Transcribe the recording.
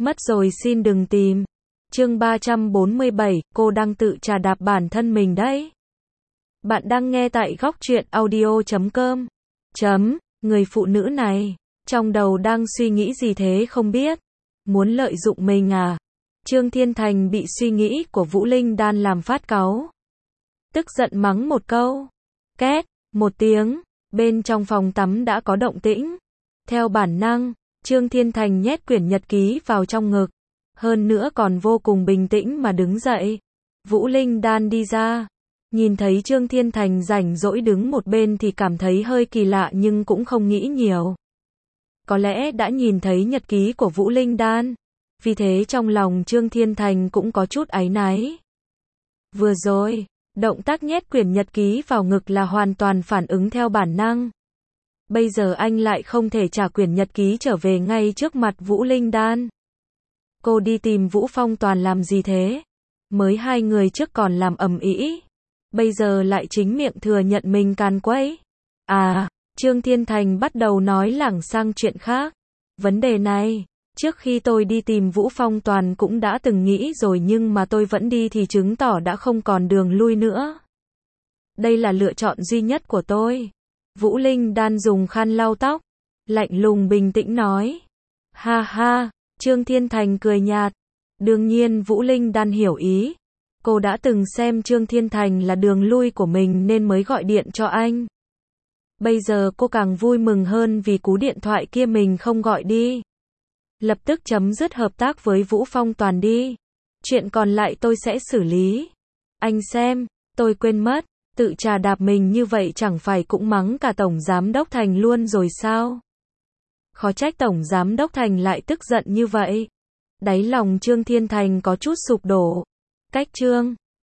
Mất rồi xin đừng tìm. Chương 347, cô đang tự trà đạp bản thân mình đấy. Bạn đang nghe tại góc truyện audio.com. Người phụ nữ này, trong đầu đang suy nghĩ gì thế không biết? Muốn lợi dụng mình à? Trương Thiên Thành bị suy nghĩ của Vũ Linh Đan làm phát cáu. Tức giận mắng một câu. Két, một tiếng, bên trong phòng tắm đã có động tĩnh. Theo bản năng, Trương Thiên Thành nhét quyển nhật ký vào trong ngực. Hơn nữa còn vô cùng bình tĩnh mà đứng dậy. Vũ Linh Đan đi ra. Nhìn thấy Trương Thiên Thành rảnh rỗi đứng một bên thì cảm thấy hơi kỳ lạ nhưng cũng không nghĩ nhiều. Có lẽ đã nhìn thấy nhật ký của Vũ Linh Đan. Vì thế trong lòng Trương Thiên Thành cũng có chút áy náy. Vừa rồi, động tác nhét quyển nhật ký vào ngực là hoàn toàn phản ứng theo bản năng. Bây giờ anh lại không thể trả quyển nhật ký trở về ngay trước mặt Vũ Linh Đan. Cô đi tìm Vũ Phong Toàn làm gì thế? Mới hai người trước còn làm ầm ĩ, bây giờ lại chính miệng thừa nhận mình càn quấy. À, Trương Thiên Thành bắt đầu nói lảng sang chuyện khác. Vấn đề này, trước khi tôi đi tìm Vũ Phong Toàn cũng đã từng nghĩ rồi nhưng mà tôi vẫn đi thì chứng tỏ đã không còn đường lui nữa. Đây là lựa chọn duy nhất của tôi. Vũ Linh Đan dùng khăn lau tóc, lạnh lùng bình tĩnh nói. Ha ha, Trương Thiên Thành cười nhạt. Đương nhiên Vũ Linh Đan hiểu ý. Cô đã từng xem Trương Thiên Thành là đường lui của mình nên mới gọi điện cho anh. Bây giờ cô càng vui mừng hơn vì cú điện thoại kia mình không gọi đi. Lập tức chấm dứt hợp tác với Vũ Phong Toàn đi. Chuyện còn lại tôi sẽ xử lý. Anh xem, tôi quên mất, tự trà đạp mình như vậy chẳng phải cũng mắng cả Tổng Giám Đốc Thành luôn rồi sao? Khó trách Tổng Giám Đốc Thành lại tức giận như vậy. Đáy lòng Trương Thiên Thành có chút sụp đổ. Cách Trương